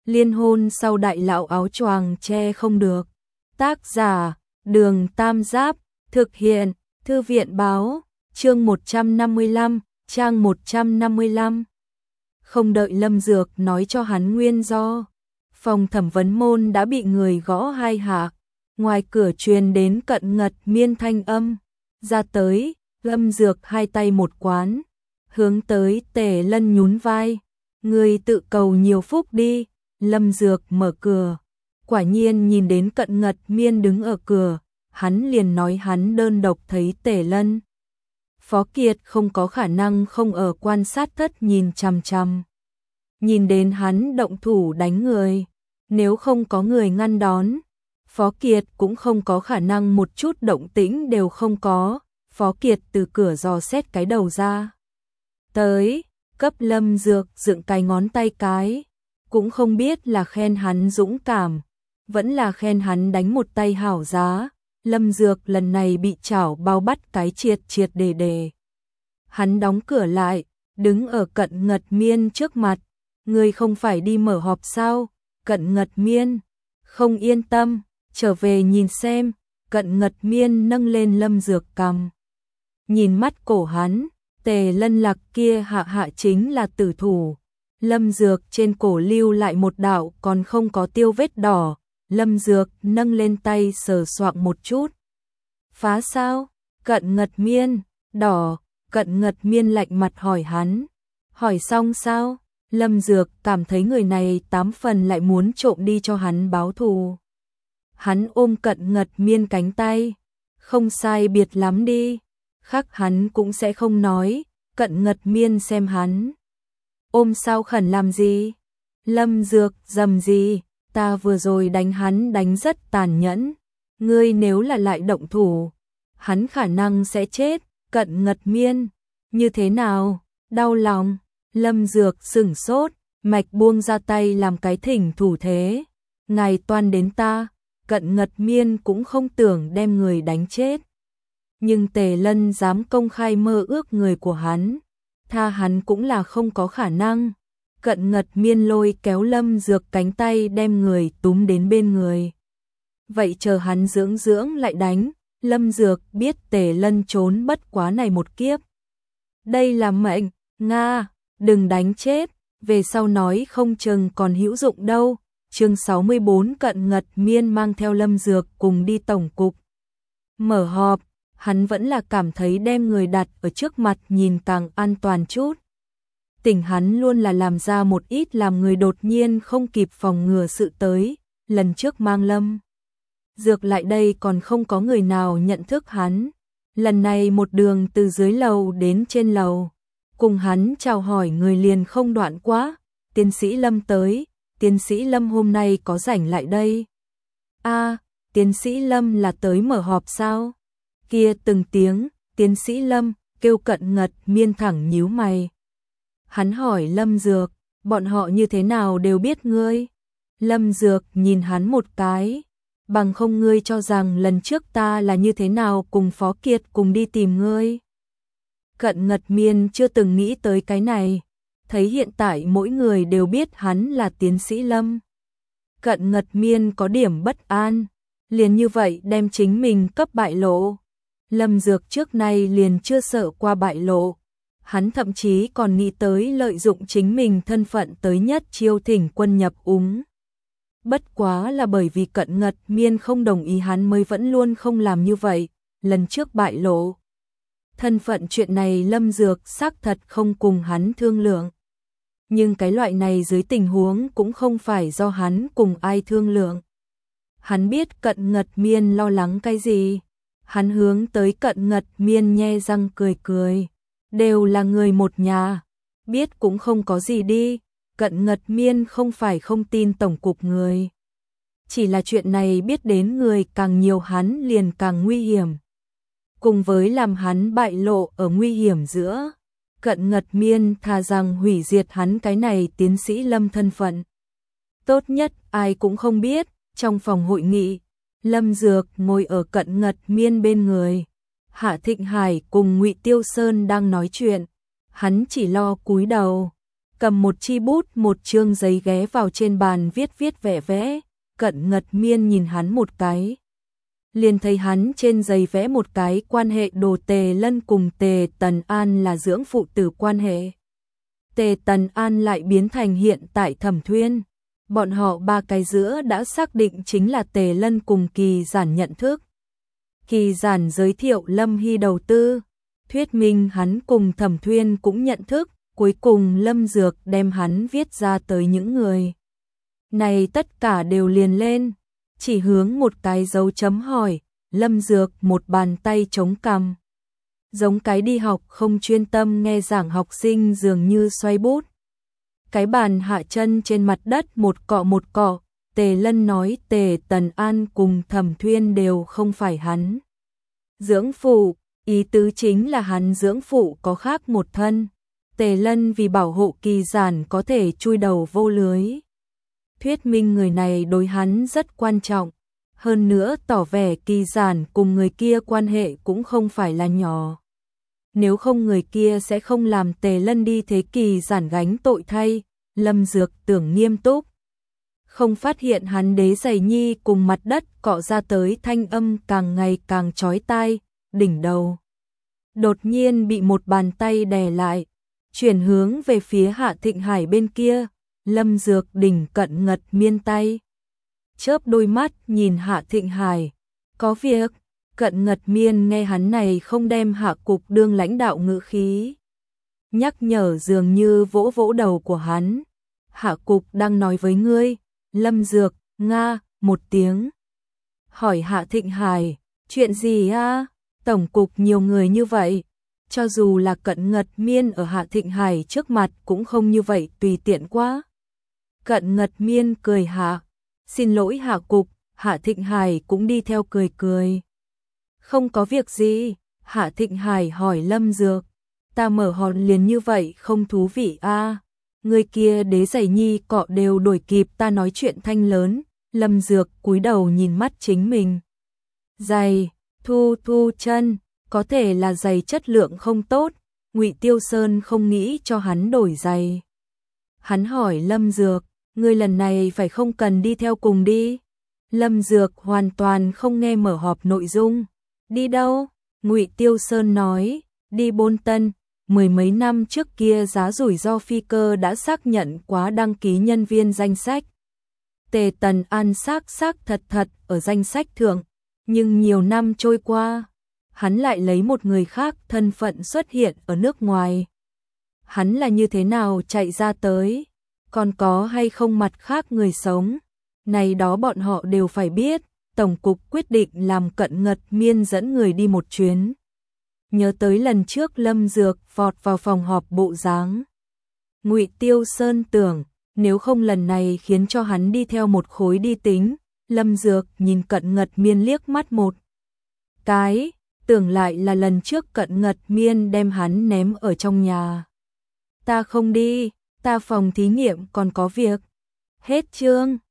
Liên hôn sau đại lão áo choàng che không được. Tác giả, Đường Tam Giáp, thực hiện, Thư viện báo, chương 155, trang 155. Không đợi Lâm Dược nói cho hắn nguyên do, phòng thẩm vấn môn đã bị người gõ 2 hạ, ngoài cửa truyền đến Cận Ngật Miên thanh âm, ra tới, Lâm Dược 2 tay một quán, hướng tới Tề Lân nhún vai, người tự cầu nhiều phúc đi. Lâm Dược mở cửa, quả nhiên nhìn đến Cận Ngật Miên đứng ở cửa, hắn liền nói hắn đơn độc thấy Tề Lân. Phó Kiệt không có khả năng không ở quan sát thất nhìn chằm chằm. Nhìn đến hắn động thủ đánh người, nếu không có người ngăn đón, Phó Kiệt cũng không có khả năng một chút động tĩnh đều không có. Phó Kiệt từ cửa dò xét cái đầu ra tới, cấp Lâm Dược dựng cái ngón tay cái, cũng không biết là khen hắn dũng cảm, vẫn là khen hắn đánh một tay hảo giá. Lâm Dược lần này bị chảo bao bắt cái triệt triệt đề. Hắn đóng cửa lại, đứng ở Cận Ngật Miên trước mặt, người không phải đi mở họp sao? Cận Ngật Miên không yên tâm, trở về nhìn xem. Cận Ngật Miên nâng lên Lâm Dược cằm, nhìn mắt cổ hắn, Tề Lân Lạc kia hạ chính là tử thủ. Lâm Dược trên cổ lưu lại một đạo còn không có tiêu vết đỏ, Lâm Dược nâng lên tay sờ soạng một chút. Phá sao? Cận Ngật Miên, đỏ. Cận Ngật Miên lạnh mặt hỏi hắn. Hỏi xong sao? Lâm Dược cảm thấy người này 8 phần lại muốn trộm đi cho hắn báo thù. Hắn ôm Cận Ngật Miên cánh tay. Không sai biệt lắm đi. Khác hắn cũng sẽ không nói. Cận Ngật Miên xem hắn. Ôm sao khẩn làm gì? Lâm Dược dầm gì? Ta vừa rồi đánh hắn đánh rất tàn nhẫn. Ngươi nếu là lại động thủ, hắn khả năng sẽ chết. Cận Ngật Miên, như thế nào? Đau lòng. Lâm Dược sửng sốt, mạch buông ra tay làm cái thỉnh thủ thế. Ngài toan đến ta. Cận Ngật Miên cũng không tưởng đem người đánh chết. Nhưng Tề Lân dám công khai mơ ước người của hắn, tha hắn cũng là không có khả năng. Cận Ngật Miên lôi kéo Lâm Dược cánh tay đem người túm đến bên người. Vậy chờ hắn dưỡng lại đánh. Lâm Dược biết Tề Lân trốn bất quá này một kiếp. Đây là mệnh, Nga, đừng đánh chết, về sau nói không chừng còn hữu dụng đâu. Chương 64 Cận Ngật Miên mang theo Lâm Dược cùng đi tổng cục. Mở họp, hắn vẫn là cảm thấy đem người đặt ở trước mặt nhìn càng an toàn chút. Tỉnh hắn luôn là làm ra một ít làm người đột nhiên không kịp phòng ngừa sự tới. Lần trước mang Lâm Dược lại đây còn không có người nào nhận thức hắn. Lần này một đường từ dưới lầu đến trên lầu, cùng hắn chào hỏi người liền không đoạn quá. Tiến sĩ Lâm tới, tiến sĩ Lâm hôm nay có rảnh lại đây. Tiến sĩ Lâm là tới mở họp sao? Kia từng tiếng, tiến sĩ Lâm, kêu Cận Ngật Miên thẳng nhíu mày. Hắn hỏi Lâm Dược, bọn họ như thế nào đều biết ngươi? Lâm Dược nhìn hắn một cái, bằng không ngươi cho rằng lần trước ta là như thế nào cùng Phó Kiệt cùng đi tìm ngươi? Cận Ngật Miên chưa từng nghĩ tới cái này, thấy hiện tại mỗi người đều biết hắn là tiến sĩ Lâm. Cận Ngật Miên có điểm bất an, liền như vậy đem chính mình cấp bại lộ. Lâm Dược trước nay liền chưa sợ qua bại lộ. Hắn thậm chí còn nghĩ tới lợi dụng chính mình thân phận tới nhất chiêu thỉnh quân nhập úng. Bất quá là bởi vì Cận Ngật Miên không đồng ý hắn mới vẫn luôn không làm như vậy. Lần trước bại lộ thân phận chuyện này Lâm Dược xác thật không cùng hắn thương lượng. Nhưng cái loại này dưới tình huống cũng không phải do hắn cùng ai thương lượng. Hắn biết Cận Ngật Miên lo lắng cái gì. Hắn hướng tới Cận Ngật Miên nhe răng cười cười. Đều là người một nhà, biết cũng không có gì đi. Cận Ngật Miên không phải không tin tổng cục người. Chỉ là chuyện này biết đến người càng nhiều hắn liền càng nguy hiểm. Cùng với làm hắn bại lộ ở nguy hiểm giữa, Cận Ngật Miên thà rằng hủy diệt hắn cái này tiến sĩ Lâm thân phận. Tốt nhất ai cũng không biết. Trong phòng hội nghị, Lâm Dược ngồi ở Cận Ngật Miên bên người. Hạ Thịnh Hải cùng Ngụy Tiêu Sơn đang nói chuyện, hắn chỉ lo cúi đầu. cầm một chi bút một chương giấy ghé vào trên bàn viết vẽ vẽ. Cận Ngật Miên nhìn hắn một cái, liền thấy hắn trên giấy vẽ một cái quan hệ đồ Tề Lân cùng Tề Tần An là dưỡng phụ tử quan hệ. Tề Tần An lại biến thành hiện tại Thẩm Thuyên. Bọn họ ba cái giữa đã xác định chính là Tề Lân cùng Kỳ Giản nhận thức. Kỳ Giản giới thiệu Lâm Hy đầu tư, thuyết minh hắn cùng Thẩm Thuyên cũng nhận thức, cuối cùng Lâm Dược đem hắn viết ra tới những người này tất cả đều liền lên, chỉ hướng một cái dấu chấm hỏi. Lâm Dược một bàn tay chống cằm, giống cái đi học không chuyên tâm nghe giảng học sinh dường như xoay bút. Cái bàn hạ chân trên mặt đất một cọ. Tề Lân nói Tề Tần An cùng Thẩm Thuyên đều không phải hắn dưỡng phụ, ý tứ chính là hắn dưỡng phụ có khác một thân. Tề Lân vì bảo hộ Kỳ Giản có thể chui đầu vô lưới, thuyết minh người này đối hắn rất quan trọng, hơn nữa tỏ vẻ Kỳ Giản cùng người kia quan hệ cũng không phải là nhỏ. Nếu không người kia sẽ không làm Tề Lân đi thế Kỳ Giản gánh tội thay. Lâm Dược tưởng nghiêm túc, không phát hiện hắn đế giày nhi cùng mặt đất cọ ra tới thanh âm càng ngày càng chói tai, đỉnh đầu đột nhiên bị một bàn tay đè lại, chuyển hướng về phía Hạ Thịnh Hải bên kia. Lâm Dược đỉnh Cận Ngật Miên tay, chớp đôi mắt nhìn Hạ Thịnh Hải, có việc. Cận Ngật Miên nghe hắn này không đem Hạ Cục đương lãnh đạo ngữ khí, nhắc nhở dường như vỗ vỗ đầu của hắn. Hạ Cục đang nói với ngươi. Lâm Dược, nga, một tiếng. Hỏi Hạ Thịnh Hải, chuyện gì a? Tổng cục nhiều người như vậy, cho dù là Cận Ngật Miên ở Hạ Thịnh Hải trước mặt cũng không như vậy tùy tiện quá. Cận Ngật Miên cười hạ, xin lỗi Hạ Cục. Hạ Thịnh Hải cũng đi theo cười. Không có việc gì. Hạ Thịnh Hải hỏi Lâm Dược, ta mở hòn liền như vậy không thú vị a? Người kia đế giày nhi cọ đều đuổi kịp ta nói chuyện thanh lớn. Lâm Dược cúi đầu nhìn mắt chính mình. Giày, thu chân, có thể là giày chất lượng không tốt. Ngụy Tiêu Sơn không nghĩ cho hắn đổi giày. Hắn hỏi Lâm Dược, ngươi lần này phải không cần đi theo cùng đi? Lâm Dược hoàn toàn không nghe mở họp nội dung. Đi đâu? Ngụy Tiêu Sơn nói, đi Bôn Tân. Mười mấy năm trước kia giá rủi ro phi cơ đã xác nhận quá đăng ký nhân viên danh sách. Tề Tần An xác thật ở danh sách thượng, nhưng nhiều năm trôi qua, hắn lại lấy một người khác thân phận xuất hiện ở nước ngoài. Hắn là như thế nào chạy ra tới, còn có hay không mặt khác người sống, này đó bọn họ đều phải biết. Tổng cục quyết định làm Cận Ngật Miên dẫn người đi một chuyến. Nhớ tới lần trước Lâm Dược vọt vào phòng họp bộ dáng, Ngụy Tiêu Sơn tưởng, nếu không lần này khiến cho hắn đi theo một khối đi tính. Lâm Dược nhìn Cận Ngật Miên liếc mắt một cái, tưởng lại là lần trước Cận Ngật Miên đem hắn ném ở trong nhà. Ta không đi, ta phòng thí nghiệm còn có việc. Hết chương.